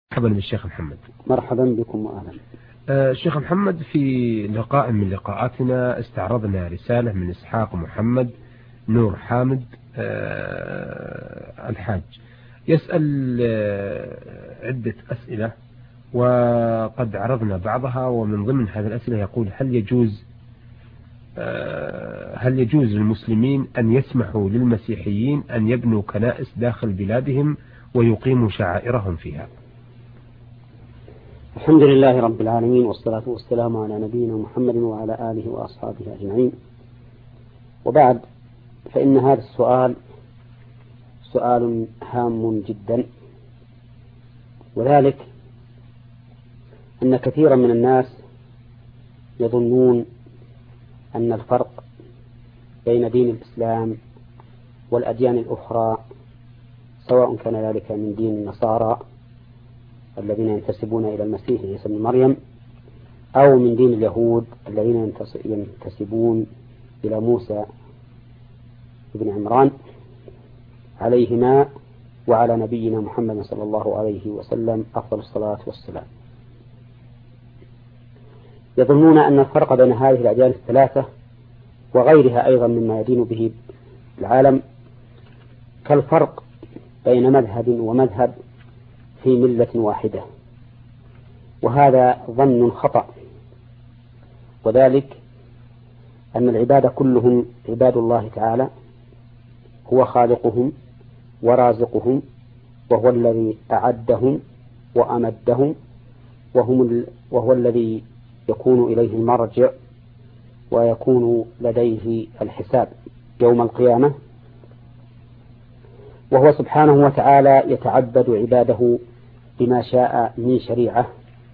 مرحبا بالشيخ محمد. مرحبا بكم وأهلا. الشيخ محمد، في لقاء من لقاءاتنا استعرضنا رسالة من إسحاق محمد نور حامد الحاج، يسأل عدة أسئلة وقد عرضنا بعضها، ومن ضمن هذه الأسئلة يقول: هل يجوز للمسلمين أن يسمحوا للمسيحيين أن يبنوا كنائس داخل بلادهم ويقيموا شعائرهم فيها؟ الحمد لله رب العالمين، والصلاة والسلام على نبينا محمد وعلى آله وأصحابه أجمعين، وبعد، فإن هذا السؤال سؤال هام جدا، وذلك أن كثيرا من الناس يظنون أن الفرق بين دين الإسلام والأديان الأخرى، سواء كان ذلك من دين النصارى الذين ينتسبون إلى المسيح عيسى ابن مريم، أو من دين اليهود الذين ينتسبون إلى موسى بن عمران عليهما وعلى نبينا محمد صلى الله عليه وسلم أفضل الصلاة والسلام. يظنون أن الفرق بين هذه الأديان الثلاثة وغيرها أيضا مما يدين به العالم كالفرق بين مذهب ومذهب في ملة واحدة، وهذا ظن خطأ، وذلك أن العباد كلهم عباد الله تعالى، هو خالقهم ورازقهم، وهو الذي أعدهم وأمدهم، وهو الذي يكون إليه المرجع ويكون لديه الحساب يوم القيامة، وهو سبحانه وتعالى يتعبد عباده بما شاء من شريعة،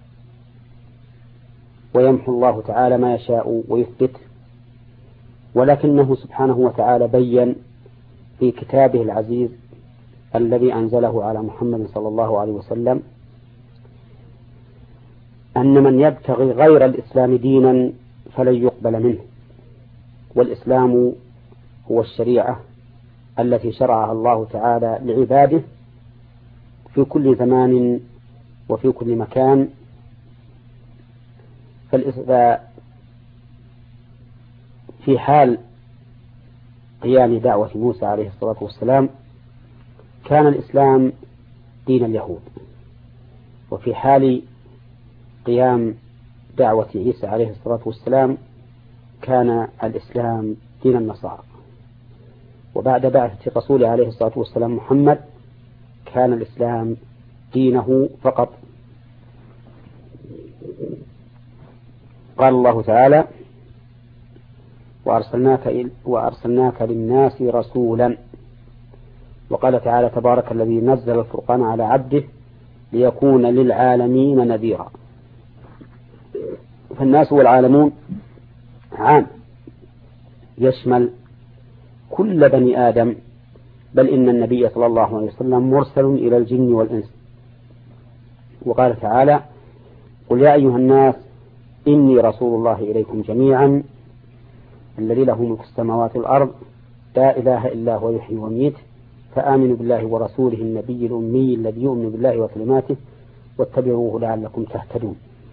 ويمحو الله تعالى ما يشاء ويثبت، ولكنه سبحانه وتعالى بين في كتابه العزيز الذي أنزله على محمد صلى الله عليه وسلم أن من يبتغي غير الإسلام دينا فلن يقبل منه، والإسلام هو الشريعة التي شرعها الله تعالى لعباده في كل زمان وفي كل مكان. في حال قيام دعوة موسى عليه الصلاة والسلام كان الإسلام دين اليهود، وفي حال قيام دعوة عيسى عليه الصلاة والسلام كان الإسلام دين النصارى، وبعد بعثة الرسول عليه الصلاة والسلام محمد كان الإسلام دينه فقط. قال الله تعالى: وأرسلناك للناس رسولا. وقال تعالى: تبارك الذي نزل الفرقان على عبده ليكون للعالمين نذيرا. فالناس والعالمون عام يشمل كل بني آدم، بل إن النبي صلى الله عليه وسلم مرسل إلى الجن والإنس. وقال تعالى: قل يا أيها الناس إني رسول الله إليكم جميعا الذي له ملك السماوات والأرض لا إله إلا هو يحيي ويميت فآمنوا بالله ورسوله النبي الأمي الذي يؤمن بالله وكلماته واتبعوه لعلكم تهتدون.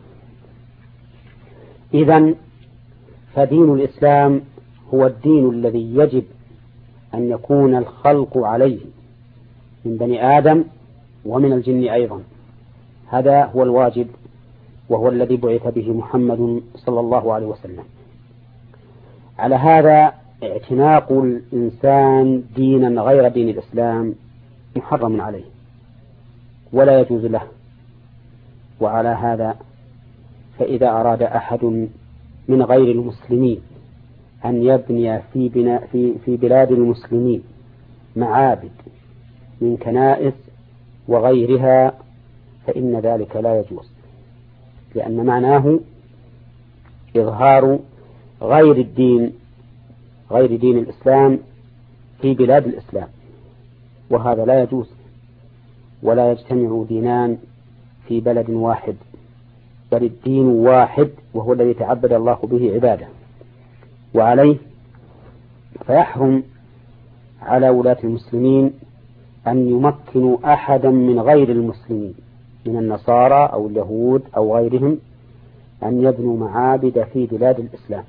إذن فدين الإسلام هو الدين الذي يجب أن يكون الخلق عليه من بني آدم ومن الجن أيضا، هذا هو الواجب، وهو الذي بعث به محمد صلى الله عليه وسلم. على هذا اعتناق الإنسان دينا غير دين الإسلام محرم عليه ولا يجوز له. وعلى هذا فإذا أراد أحد من غير المسلمين أن يبني في بلاد المسلمين معابد من كنائس وغيرها فإن ذلك لا يجوز، لأن معناه إظهار غير دين الإسلام في بلاد الإسلام، وهذا لا يجوز، ولا يجتمع دينان في بلد واحد، بل الدين واحد، وهو الذي تعبد الله به عباده. وعليه فيحرم على ولاة المسلمين أن يمكنوا أحدا من غير المسلمين من النصارى أو اليهود أو غيرهم أن يبنوا معابد في بلاد الإسلام،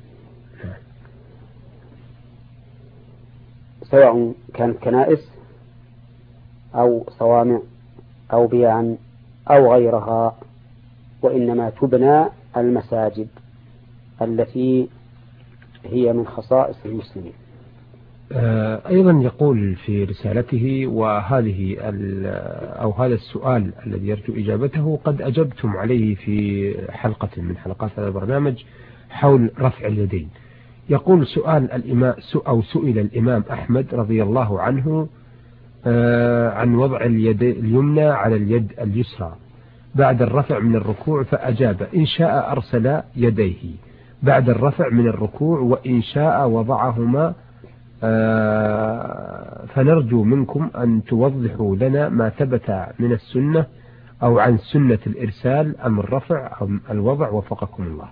سواء كانت كنائس أو صوامع أو بيعا أو غيرها، وإنما تبنى المساجد التي هي من خصائص المسلمين. أيضا يقول في رسالته وهذه أو هذا السؤال الذي يرجو إجابته قد أجبتم عليه في حلقة من حلقات هذا البرنامج حول رفع اليدين. يقول سؤال الإمام أو سئل الإمام أحمد رضي الله عنه عن وضع اليد اليمنى على اليد اليسرى بعد الرفع من الركوع، فأجاب: إن شاء أرسل يديه بعد الرفع من الركوع، وإن شاء وضعهما. فنرجو منكم أن توضحوا لنا ما ثبت من السنة أو عن سنة الإرسال أم الرفع أم الوضع، وفقكم الله.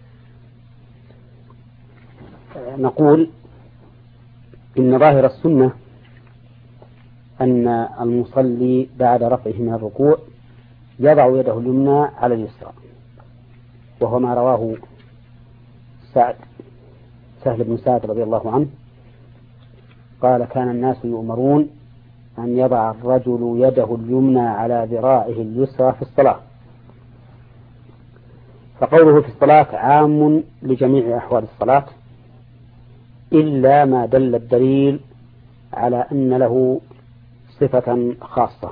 نقول إن ظاهر السنة أن المصلي بعد رفعه من الركوع يضع يده اليمنى على اليسرى، وهو ما رواه سهل بن سعد رضي الله عنه قال: كان الناس يؤمرون أن يضع الرجل يده اليمنى على ذراعه اليسرى في الصلاة. فقوله في الصلاة عام لجميع أحوال الصلاة إلا ما دل الدليل على أن له صفة خاصة.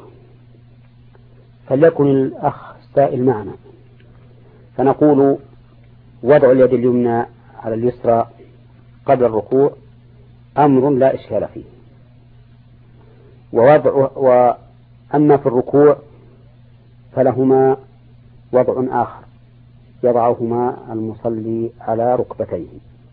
فليكن الأخ سائل معنا، فنقول: وضع اليد اليمنى على اليسرى قبل الركوع أمر لا إشكال فيه، وأما في الركوع فلهما وضع آخر يضعهما المصلي على ركبتيه.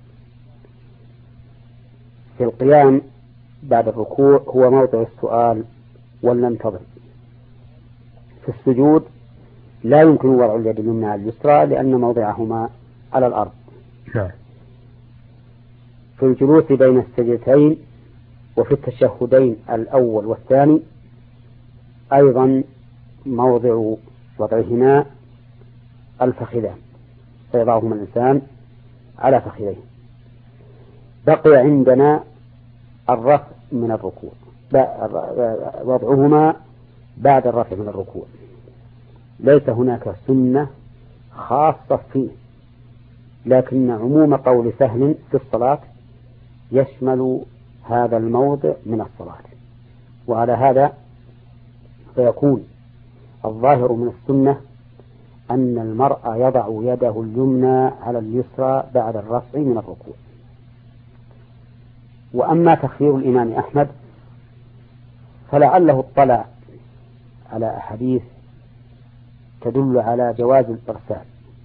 في القيام بعد الركوع هو موضع السؤال ولننتظر. في السجود لا يمكن وضع اليد اليمنى على اليسرى لأن موضعهما على الأرض. في الجلوس بين السجدتين وفي التشهدين الأول والثاني أيضا موضع وضعهما الفخذان، فيضعهما الإنسان على فخذيه. بقي عندنا الرفع من الركوع، وضعهما بعد الرفع من الركوع. ليس هناك سنة خاصة فيه، لكن عموم قول سهل في الصلاة يشمل هذا الموضع من الصلاة. وعلى هذا فيكون الظاهر من السنة أن المرء يضع يده اليمنى على اليسرى بعد الرفع من الركوع. وأما تخيير الإمام أحمد فلعله اطلع على أحاديث تدل على جواز الإرسال،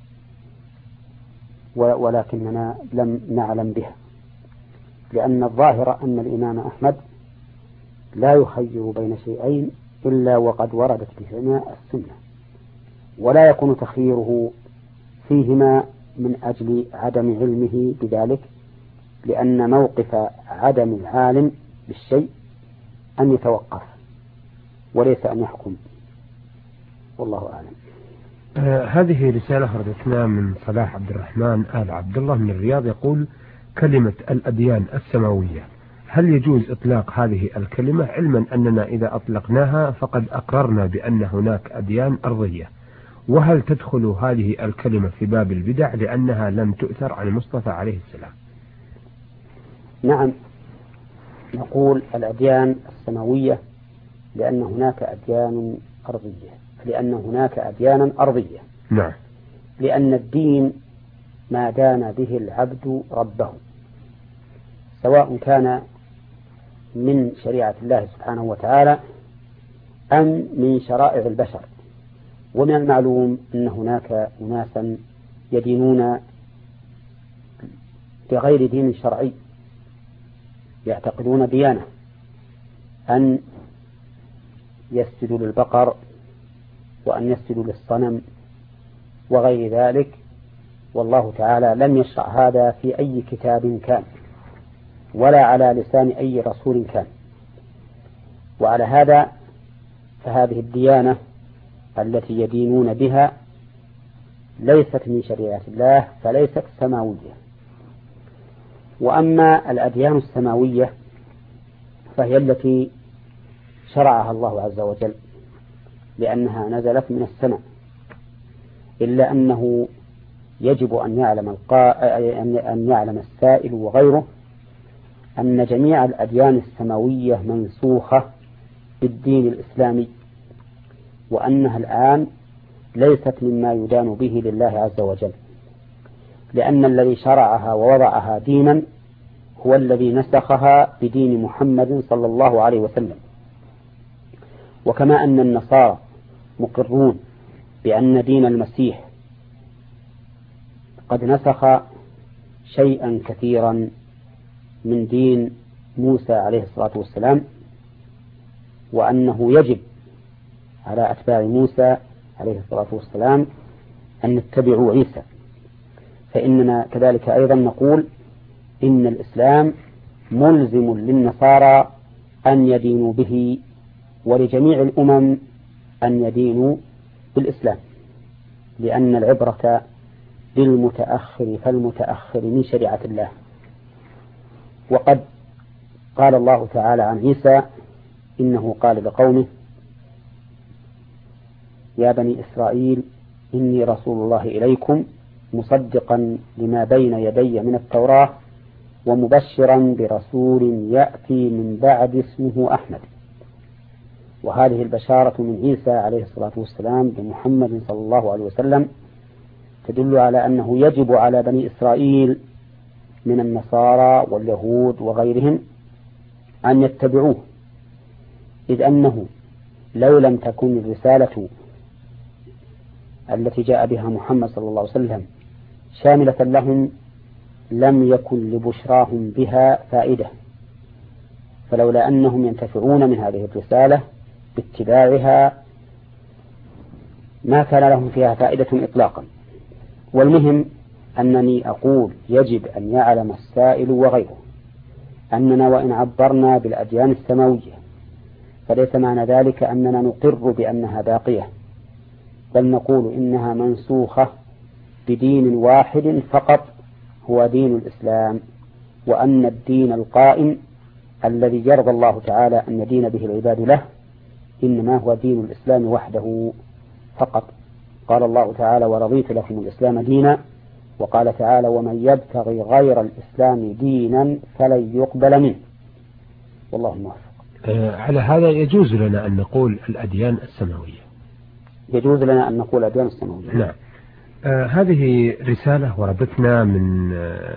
ولكننا لم نعلم بها، لأن الظاهر أن الإمام أحمد لا يخير بين شيئين إلا وقد وردت بهما السنة، ولا يكون تخييره فيهما من أجل عدم علمه بذلك، لأن موقف عدم العالم بالشيء أن يتوقف وليس أن يحكم، والله أعلم. هذه رسالة خرجتنا من صلاح عبد الرحمن آل عبد الله من الرياض، يقول: كلمة الأديان السماوية، هل يجوز إطلاق هذه الكلمة، علما أننا إذا أطلقناها فقد أقررنا بأن هناك أديان أرضية؟ وهل تدخل هذه الكلمة في باب البدع لأنها لم تؤثر عن المصطفى عليه السلام؟ نعم، نقول الأديان السماوية لأن هناك أديان أرضية، لأن هناك أديانا أرضية. نعم. لأن الدين ما دان به العبد ربه، سواء كان من شريعة الله سبحانه وتعالى أم من شرائع البشر. ومن المعلوم أن هناك أناسا يدينون بغير دين شرعي، يعتقدون ديانة أن يسجدوا للبقر وأن يسجدوا للصنم وغير ذلك، والله تعالى لم يشرع هذا في أي كتاب كان ولا على لسان أي رسول كان. وعلى هذا فهذه الديانة التي يدينون بها ليست من شريعة الله فليست سماوية. وأما الأديان السماوية فهي التي شرعها الله عز وجل لأنها نزلت من السماء، إلا أنه يجب أن يعلم السائل وغيره أن جميع الأديان السماوية منسوخة بالدين الإسلامي، وأنها الآن ليست مما يدان به لله عز وجل، لأن الذي شرعها ووضعها دينا هو الذي نسخها بدين محمد صلى الله عليه وسلم. وكما أن النصارى مقرون بأن دين المسيح قد نسخ شيئا كثيرا من دين موسى عليه الصلاة والسلام، وأنه يجب على أتباع موسى عليه الصلاة والسلام أن يتبعوا عيسى، فإننا كذلك أيضا نقول إن الإسلام ملزم للنصارى أن يدينوا به، ولجميع الأمم أن يدينوا بالإسلام، لأن العبرة بالمتأخر فالمتأخر من شريعة الله. وقد قال الله تعالى عن عيسى إنه قال لقومه: يا بني إسرائيل إني رسول الله إليكم مصدقا لما بين يدي من التوراة ومبشرا برسول يأتي من بعد اسمه أحمد. وهذه البشارة من عيسى عليه الصلاة والسلام بمحمد صلى الله عليه وسلم تدل على أنه يجب على بني إسرائيل من النصارى واليهود وغيرهم أن يتبعوه، إذ أنه لو لم تكن الرسالة التي جاء بها محمد صلى الله عليه وسلم شاملة لهم لم يكن لبشراهم بها فائدة، فلولا أنهم ينتفعون من هذه الرسالة باتباعها ما كان لهم فيها فائدة إطلاقا. والمهم أنني أقول يجب أن يعلم السائل وغيره أننا وإن عبرنا بالأديان السماوية فليس معنى ذلك أننا نقر بأنها باقية، بل نقول إنها منسوخة بدين واحد فقط هو دين الإسلام، وأن الدين القائم الذي يرضى الله تعالى أن يدين به العباد له إنما هو دين الإسلام وحده فقط. قال الله تعالى: ورضيت لكم الإسلام دينا، وقال تعالى: ومن يبتغي غير الإسلام دينا فلن يقبل منه. والله موفق. على هذا يجوز لنا أن نقول الأديان السماوية. يجوز لنا أن نقول الأديان السماوية. نعم. هذه رسالة وردتنا من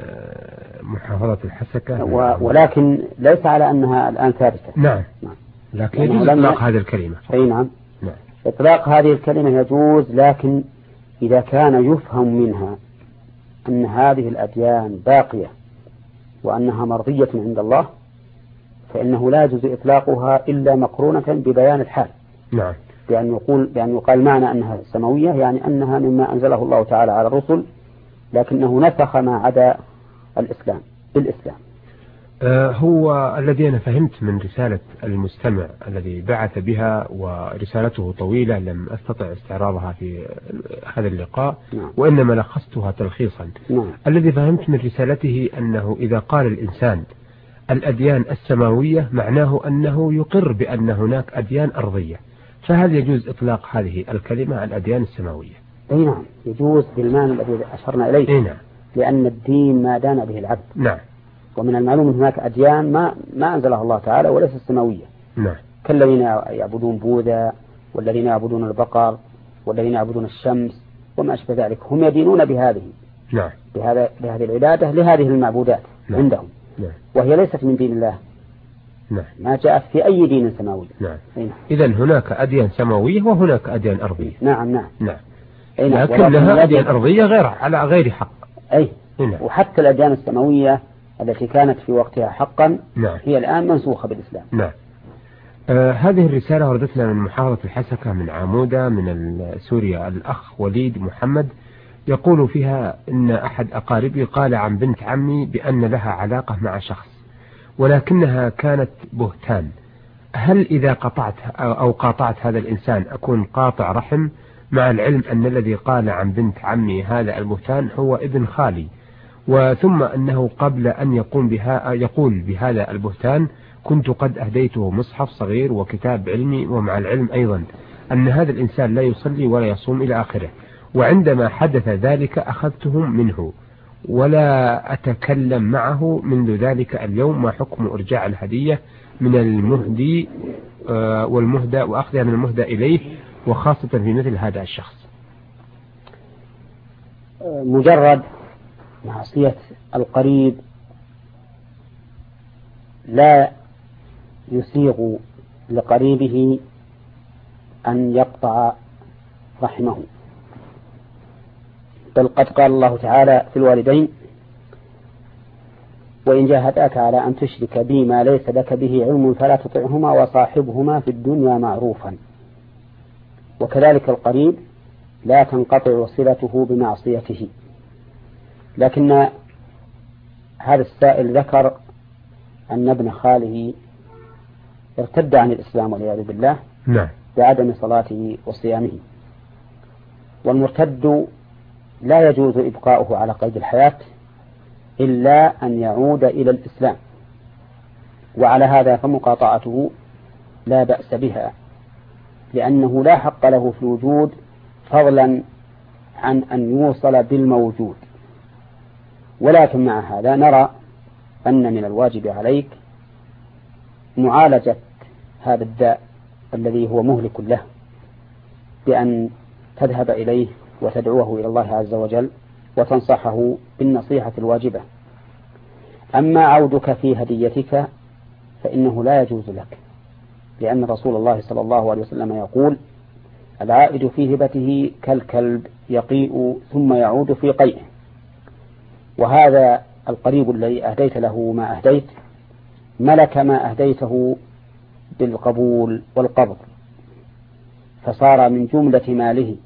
محافظة الحسكة، ولكن ليس على أنها الآن ثابتة. نعم. لكن يجوز إطلاق هذه الكلمة. أي نعم. إطلاق هذه الكلمة يجوز، لكن إذا كان يفهم منها أن هذه الأديان باقية وأنها مرضية عند الله فإنه لا يجوز إطلاقها إلا مقرونة ببيان الحال. نعم. بأن يقال معنى أنها سماوية يعني أنها مما أنزله الله تعالى على الرسل، لكنه نسخ ما عدا الإسلام بالإسلام. هو الذي أنا فهمت من رسالة المستمع الذي بعث بها، ورسالته طويلة لم أستطع استعراضها في هذا اللقاء. نعم. وإنما لخصتها تلخيصا. نعم. الذي فهمت من رسالته أنه إذا قال الإنسان الأديان السماوية معناه أنه يقر بأن هناك أديان أرضية، فهل يجوز إطلاق هذه الكلمة الأديان السماوية؟ أي نعم يجوز بالمعنى الذي أشرنا إليه. أي نعم. لأن الدين ما دان به العبد. نعم. ومن المعلوم أن هناك أديان ما أنزلها الله تعالى وليس السماوية. نعم. كالذين يعبدون بوذا، والذين يعبدون البقر، والذين يعبدون الشمس وما أشبه ذلك، هم يدينون بهذه. نعم. بهذه العبادة لهذه المعبودات. نعم. عندهم. نعم. وهي ليست من دين الله. نعم. ما جاءت في أي دين سماوي. نعم. إذن هناك أديان سماوية وهناك أديان أرضية. نعم. نعم. نعم. لكنها أديان أرضية على غير حق. أي. نعم. وحتى الأديان السماوية التي كانت في وقتها حقا. نعم. هي الآن منسوخة بالإسلام. نعم. هذه الرسالة وردتنا من محافظة الحسكة من عمودة من سوريا، الأخ وليد محمد يقول فيها إن أحد أقاربي قال عن بنت عمي بأن لها علاقة مع شخص، ولكنها كانت بهتان هل إذا قطعت أو قاطعت هذا الإنسان أكون قاطع رحم، مع العلم أن الذي قال عن بنت عمي هذا البهتان هو ابن خالي، وثم أنه قبل أن يقول بهذا البهتان كنت قد أهديته مصحف صغير وكتاب علمي، ومع العلم أيضا أن هذا الإنسان لا يصلي ولا يصوم إلى آخره، وعندما حدث ذلك أخذته منه ولا أتكلم معه منذ ذلك اليوم. ما حكم إرجاع الهدية من المهدي والمهدى وأخذها من المهدى إليه، وخاصة في مثل هذا الشخص؟ مجرد معصية القريب لا يسيغ لقريبه أن يقطع رحمه، بل قد قال الله تعالى في الوالدين: وإن جاهداك على أن تشرك بي ما ليس لك به علم فلا تطعهما وصاحبهما في الدنيا معروفا. وكذلك القريب لا تنقطع صلته بمعصيته. لكن هذا السائل ذكر أن ابن خاله ارتد عن الإسلام والعياذ بالله بعدم صلاته وصيامه، والمرتد لا يجوز إبقاؤه على قيد الحياة إلا أن يعود إلى الإسلام، وعلى هذا فمقاطعته لا بأس بها، لأنه لا حق له في الوجود فضلا عن أن يوصل بالموجود. ولكن مع هذا نرى أن من الواجب عليك معالجة هذا الداء الذي هو مهلك له، بأن تذهب إليه وتدعوه إلى الله عز وجل وتنصحه بالنصيحة الواجبة. أما عودك في هديتك فإنه لا يجوز لك، لأن رسول الله صلى الله عليه وسلم يقول: العائد في هبته كالكلب يقيء ثم يعود في قيئه. وهذا القريب الذي أهديت له ما أهديت ملك ما أهديته بالقبول والقبض، فصار من جملة ماله،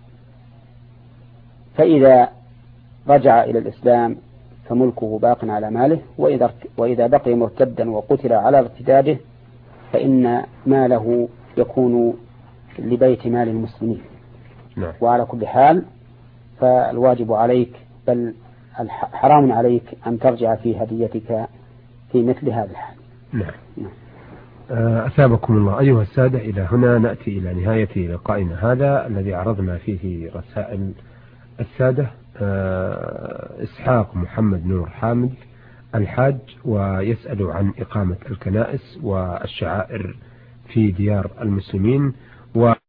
فإذا رجع إلى الإسلام فملكه باق على ماله، وإذا بقي مرتدا وقتل على ارتداده فإن ماله يكون لبيت مال المسلمين. وعلى كل حال فالواجب عليك، بل حرام عليك أن ترجع في هديتك في مثل هذا الحال. أثابكم الله. أيها السادة، إلى هنا نأتي إلى نهاية لقائنا هذا الذي عرضنا فيه رسائل السادة. إسحاق محمد نور حامد الحاج، ويسأل عن إقامة الكنائس والشعائر في ديار المسلمين.